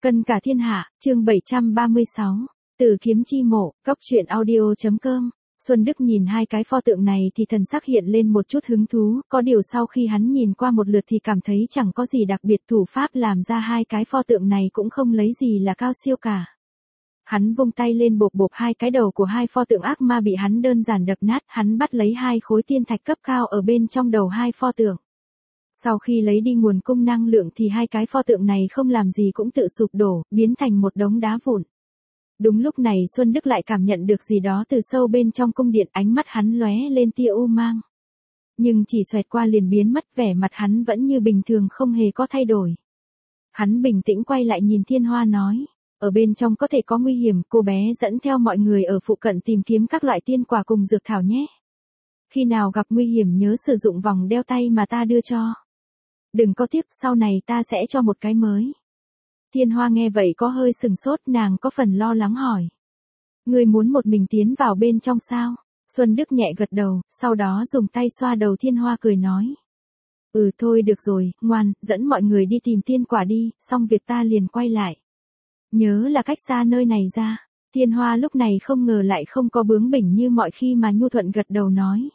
Cân cả thiên hạ, chương 736. Từ kiếm chi mộ, cóc truyện audio.com. Xuân Đức nhìn hai cái pho tượng này thì thần sắc hiện lên một chút hứng thú, có điều sau khi hắn nhìn qua một lượt thì cảm thấy chẳng có gì đặc biệt, thủ pháp làm ra hai cái pho tượng này cũng không lấy gì là cao siêu cả. Hắn vung tay lên bộp bộp hai cái đầu của hai pho tượng ác ma bị hắn đơn giản đập nát, hắn bắt lấy hai khối tiên thạch cấp cao ở bên trong đầu hai pho tượng. Sau khi lấy đi nguồn cung năng lượng thì hai cái pho tượng này không làm gì cũng tự sụp đổ, biến thành một đống đá vụn. Đúng lúc này Xuân Đức lại cảm nhận được gì đó từ sâu bên trong cung điện, ánh mắt hắn lóe lên tia u mang. Nhưng chỉ xoẹt qua liền biến mất, vẻ mặt hắn vẫn như bình thường không hề có thay đổi. Hắn bình tĩnh quay lại nhìn Thiên Hoa nói, ở bên trong có thể có nguy hiểm, cô bé dẫn theo mọi người ở phụ cận tìm kiếm các loại tiên quả cùng dược thảo nhé. Khi nào gặp nguy hiểm nhớ sử dụng vòng đeo tay mà ta đưa cho. Đừng có tiếp, sau này ta sẽ cho một cái mới. Thiên Hoa nghe vậy có hơi sừng sốt, nàng có phần lo lắng hỏi. Ngươi muốn một mình tiến vào bên trong sao? Xuân Đức nhẹ gật đầu, sau đó dùng tay xoa đầu Thiên Hoa cười nói. Thôi được rồi, ngoan, dẫn mọi người đi tìm tiên quả đi, xong việc ta liền quay lại. Nhớ là cách xa nơi này ra. Thiên Hoa lúc này không ngờ lại không có bướng bỉnh như mọi khi mà nhu thuận gật đầu nói.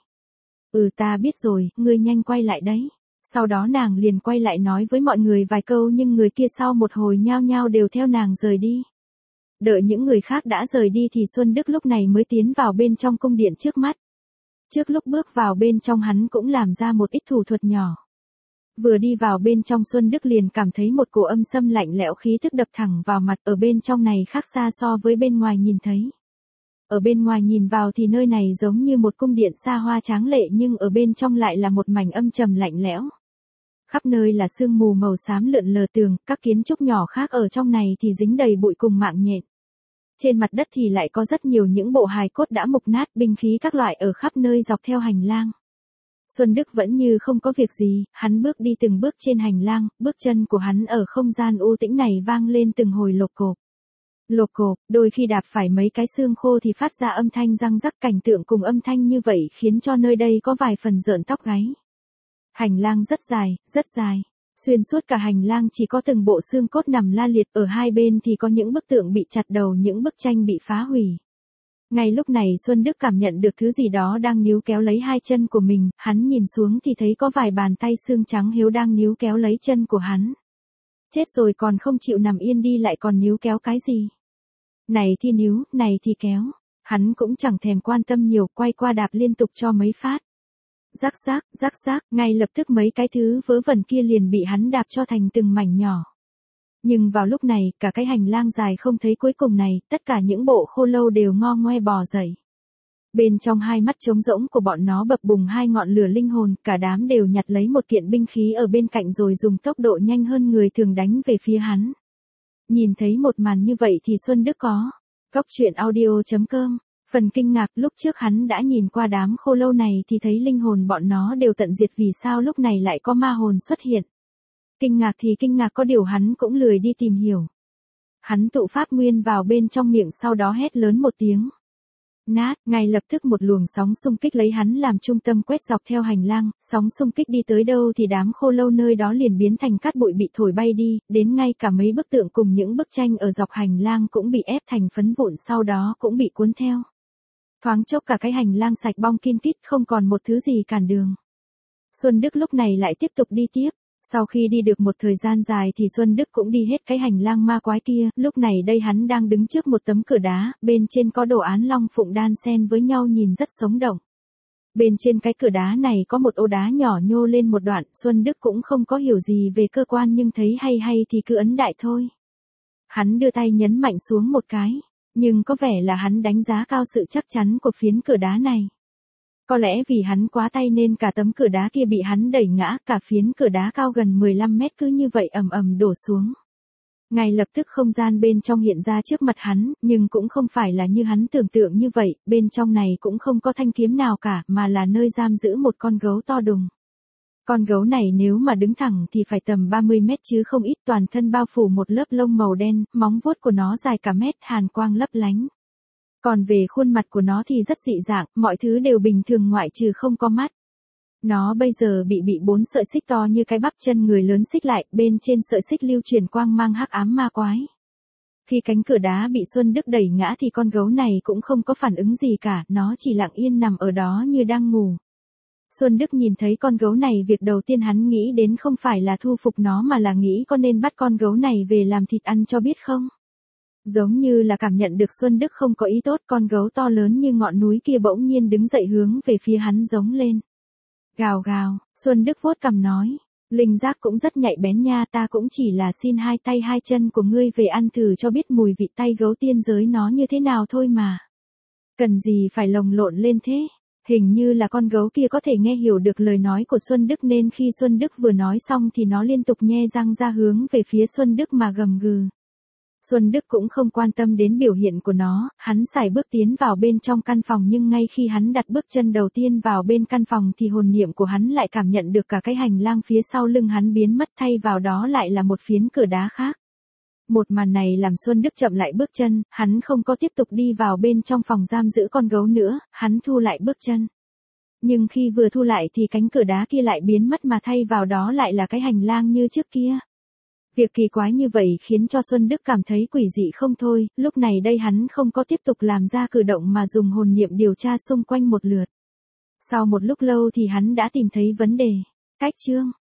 Ta biết rồi, ngươi nhanh quay lại đấy. Sau đó nàng liền quay lại nói với mọi người vài câu, nhưng người kia sau một hồi nhao nhao đều theo nàng rời đi. Đợi những người khác đã rời đi thì Xuân Đức lúc này mới tiến vào bên trong cung điện trước mắt. Trước lúc bước vào bên trong hắn cũng làm ra một ít thủ thuật nhỏ. Vừa đi vào bên trong Xuân Đức liền cảm thấy một cổ âm xâm lạnh lẽo khí tức đập thẳng vào mặt, ở bên trong này khác xa so với bên ngoài nhìn thấy. Ở bên ngoài nhìn vào thì nơi này giống như một cung điện xa hoa tráng lệ, nhưng ở bên trong lại là một mảnh âm trầm lạnh lẽo. Khắp nơi là sương mù màu xám lượn lờ tường, các kiến trúc nhỏ khác ở trong này thì dính đầy bụi cùng mạng nhện. Trên mặt đất thì lại có rất nhiều những bộ hài cốt đã mục nát, binh khí các loại ở khắp nơi dọc theo hành lang. Xuân Đức vẫn như không có việc gì, hắn bước đi từng bước trên hành lang, bước chân của hắn ở không gian u tĩnh này vang lên từng hồi lộp cộp. Lộp cộp, đôi khi đạp phải mấy cái xương khô thì phát ra âm thanh răng rắc, cảnh tượng cùng âm thanh như vậy khiến cho nơi đây có vài phần rợn tóc gáy. Hành lang rất dài, rất dài. Xuyên suốt cả hành lang chỉ có từng bộ xương cốt nằm la liệt, ở hai bên thì có những bức tượng bị chặt đầu, những bức tranh bị phá hủy. Ngay lúc này Xuân Đức cảm nhận được thứ gì đó đang níu kéo lấy hai chân của mình, hắn nhìn xuống thì thấy có vài bàn tay xương trắng hiếu đang níu kéo lấy chân của hắn. Chết rồi còn không chịu nằm yên đi lại còn níu kéo cái gì? Này thì níu, này thì kéo. Hắn cũng chẳng thèm quan tâm nhiều, quay qua đạp liên tục cho mấy phát. Rắc rác, ngay lập tức mấy cái thứ vớ vẩn kia liền bị hắn đạp cho thành từng mảnh nhỏ. Nhưng vào lúc này, cả cái hành lang dài không thấy cuối cùng này, tất cả những bộ khô lâu đều ngo ngoe bò dậy. Bên trong hai mắt trống rỗng của bọn nó bập bùng hai ngọn lửa linh hồn, cả đám đều nhặt lấy một kiện binh khí ở bên cạnh rồi dùng tốc độ nhanh hơn người thường đánh về phía hắn. Nhìn thấy một màn như vậy thì Xuân Đức có. Cóc truyện audio.com. Phần kinh ngạc, lúc trước hắn đã nhìn qua đám khô lâu này thì thấy linh hồn bọn nó đều tận diệt, vì sao lúc này lại có ma hồn xuất hiện. Kinh ngạc thì kinh ngạc, có điều hắn cũng lười đi tìm hiểu. Hắn tụ pháp nguyên vào bên trong miệng, sau đó hét lớn một tiếng. Nát, ngay lập tức một luồng sóng xung kích lấy hắn làm trung tâm quét dọc theo hành lang, sóng xung kích đi tới đâu thì đám khô lâu nơi đó liền biến thành cát bụi bị thổi bay đi, đến ngay cả mấy bức tượng cùng những bức tranh ở dọc hành lang cũng bị ép thành phấn vụn, sau đó cũng bị cuốn theo. Thoáng chốc cả cái hành lang sạch bong kin kít, không còn một thứ gì cản đường. Xuân Đức lúc này lại tiếp tục đi tiếp. Sau khi đi được một thời gian dài thì Xuân Đức cũng đi hết cái hành lang ma quái kia, lúc này đây hắn đang đứng trước một tấm cửa đá, bên trên có đồ án long phụng đan xen với nhau nhìn rất sống động. Bên trên cái cửa đá này có một ô đá nhỏ nhô lên một đoạn, Xuân Đức cũng không có hiểu gì về cơ quan nhưng thấy hay thì cứ ấn đại thôi. Hắn đưa tay nhấn mạnh xuống một cái, nhưng có vẻ là hắn đánh giá cao sự chắc chắn của phiến cửa đá này. Có lẽ vì hắn quá tay nên cả tấm cửa đá kia bị hắn đẩy ngã, cả phiến cửa đá cao gần 15 mét cứ như vậy ầm ầm đổ xuống. Ngay lập tức không gian bên trong hiện ra trước mặt hắn, nhưng cũng không phải là như hắn tưởng tượng như vậy, bên trong này cũng không có thanh kiếm nào cả, mà là nơi giam giữ một con gấu to đùng. Con gấu này nếu mà đứng thẳng thì phải tầm 30 mét chứ không ít, toàn thân bao phủ một lớp lông màu đen, móng vuốt của nó dài cả mét, hàn quang lấp lánh. Còn về khuôn mặt của nó thì rất dị dạng, mọi thứ đều bình thường ngoại trừ không có mắt. Nó bây giờ bị 4 sợi xích to như cái bắp chân người lớn xích lại, bên trên sợi xích lưu chuyển quang mang hắc ám ma quái. Khi cánh cửa đá bị Xuân Đức đẩy ngã thì con gấu này cũng không có phản ứng gì cả, nó chỉ lặng yên nằm ở đó như đang ngủ. Xuân Đức nhìn thấy con gấu này, việc đầu tiên hắn nghĩ đến không phải là thu phục nó mà là nghĩ có nên bắt con gấu này về làm thịt ăn cho biết không. Giống như là cảm nhận được Xuân Đức không có ý tốt, con gấu to lớn như ngọn núi kia bỗng nhiên đứng dậy hướng về phía hắn giống lên. Gào gào, Xuân Đức vuốt cằm nói. Linh giác cũng rất nhạy bén nha, ta cũng chỉ là xin hai tay hai chân của ngươi về ăn thử cho biết mùi vị tay gấu tiên giới nó như thế nào thôi mà. Cần gì phải lồng lộn lên thế? Hình như là con gấu kia có thể nghe hiểu được lời nói của Xuân Đức nên khi Xuân Đức vừa nói xong thì nó liên tục nhe răng ra hướng về phía Xuân Đức mà gầm gừ. Xuân Đức cũng không quan tâm đến biểu hiện của nó, hắn sải bước tiến vào bên trong căn phòng, nhưng ngay khi hắn đặt bước chân đầu tiên vào bên căn phòng thì hồn niệm của hắn lại cảm nhận được cả cái hành lang phía sau lưng hắn biến mất, thay vào đó lại là một phiến cửa đá khác. Một màn này làm Xuân Đức chậm lại bước chân, hắn không có tiếp tục đi vào bên trong phòng giam giữ con gấu nữa, hắn thu lại bước chân. Nhưng khi vừa thu lại thì cánh cửa đá kia lại biến mất mà thay vào đó lại là cái hành lang như trước kia. Việc kỳ quái như vậy khiến cho Xuân Đức cảm thấy quỷ dị không thôi, lúc này đây hắn không có tiếp tục làm ra cử động mà dùng hồn niệm điều tra xung quanh một lượt. Sau một lúc lâu thì hắn đã tìm thấy vấn đề. Cách chương